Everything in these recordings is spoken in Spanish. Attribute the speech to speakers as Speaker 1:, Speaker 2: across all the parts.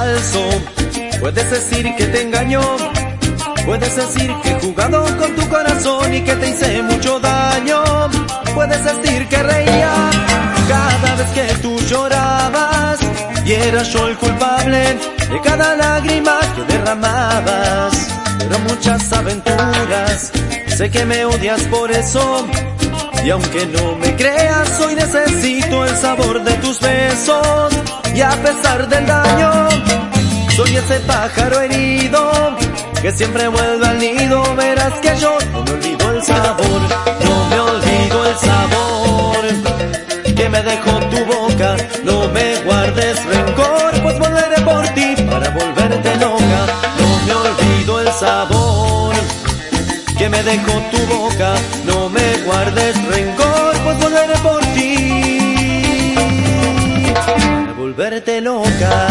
Speaker 1: falso, puedes decir que te engañó, puedes decir que he jugado con tu corazón y que te hice mucho daño, puedes decir que reía cada vez que tú llorabas y era yo el culpable de cada lágrima que derramabas. Pero muchas aventuras, sé que me odias por eso, y aunque no me creas, hoy necesito el sabor de tus besos. Y a pesar del daño, soy ese pájaro herido que siempre vuelve al nido. Verás que yo no me olvido el sabor, no me olvido el sabor que me dejó tu boca. No me guardes rencor, pues volveré por ti para volverte loca. No me olvido el sabor que me dejó tu boca. No me guardes rencor, pues volveré por ti para volverte loca.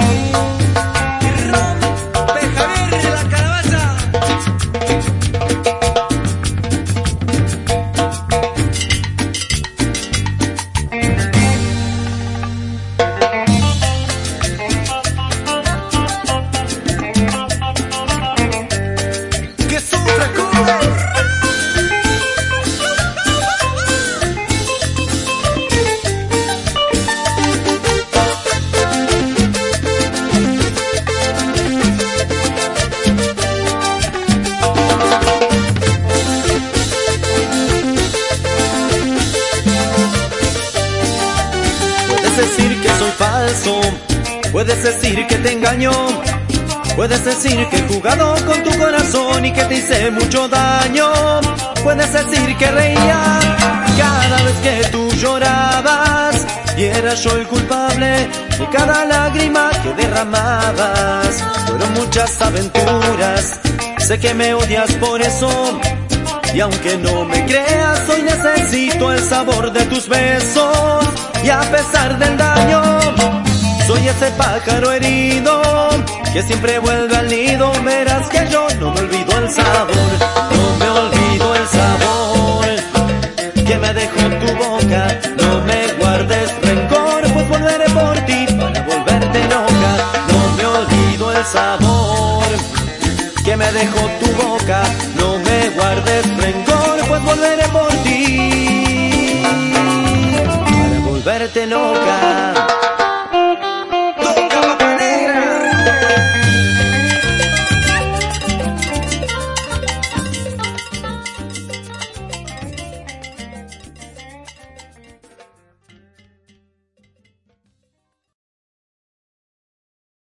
Speaker 1: Puedes decir que soy falso, puedes decir que te engañó, puedes decir que he jugado con tu corazón y que te hice mucho daño, puedes decir que reía cada vez que tú llorabas y era yo el culpable de cada lágrima que derramabas. Fueron muchas aventuras, sé que me odias por eso, y aunque no me creas, hoy necesito el sabor de tus besos. Y a pesar del daño, soy ese pájaro herido que siempre vuelve al nido. Verás que yo no me olvido el sabor, no me olvido el sabor que me dejó tu boca. No me guardes rencor, pues volveré por ti para volverte loca. No me olvido el sabor que me dejó tu boca.